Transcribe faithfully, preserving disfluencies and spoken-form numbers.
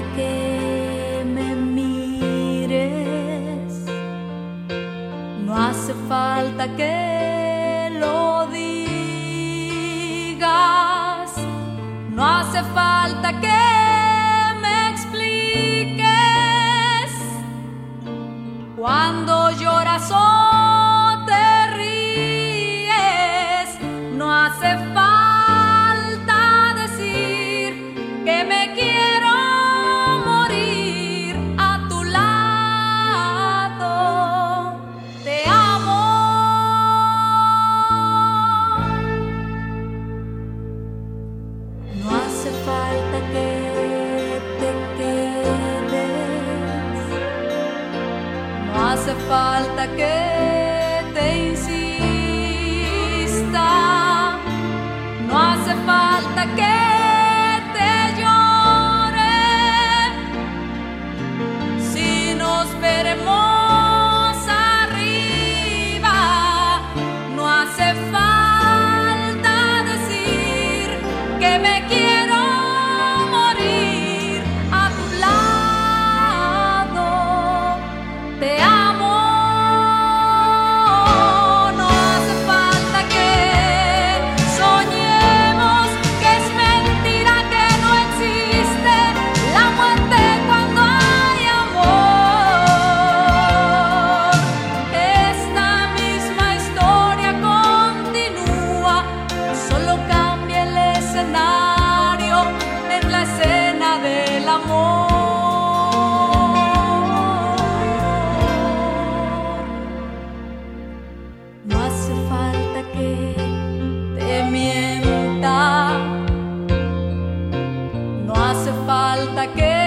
que me mires, no hace falta que lo digas, no hace falta que me expliques. Cuando lloras o te ríes, no hace falta decir que me quiero morir a tu lado. Te amo. No hace falta que te quedes, no hace falta que te insista, no hace falta que te llore. Si nos veremos arriba, no hace falta decir que me quiero morir a tu lado. Te amo. No hace falta que soñemos que es mentira, que no existe la muerte cuando hay amor. Esta misma historia continúa, solo cambia el escenario en la escena del amor. No hace falta que te mienta, no hace falta que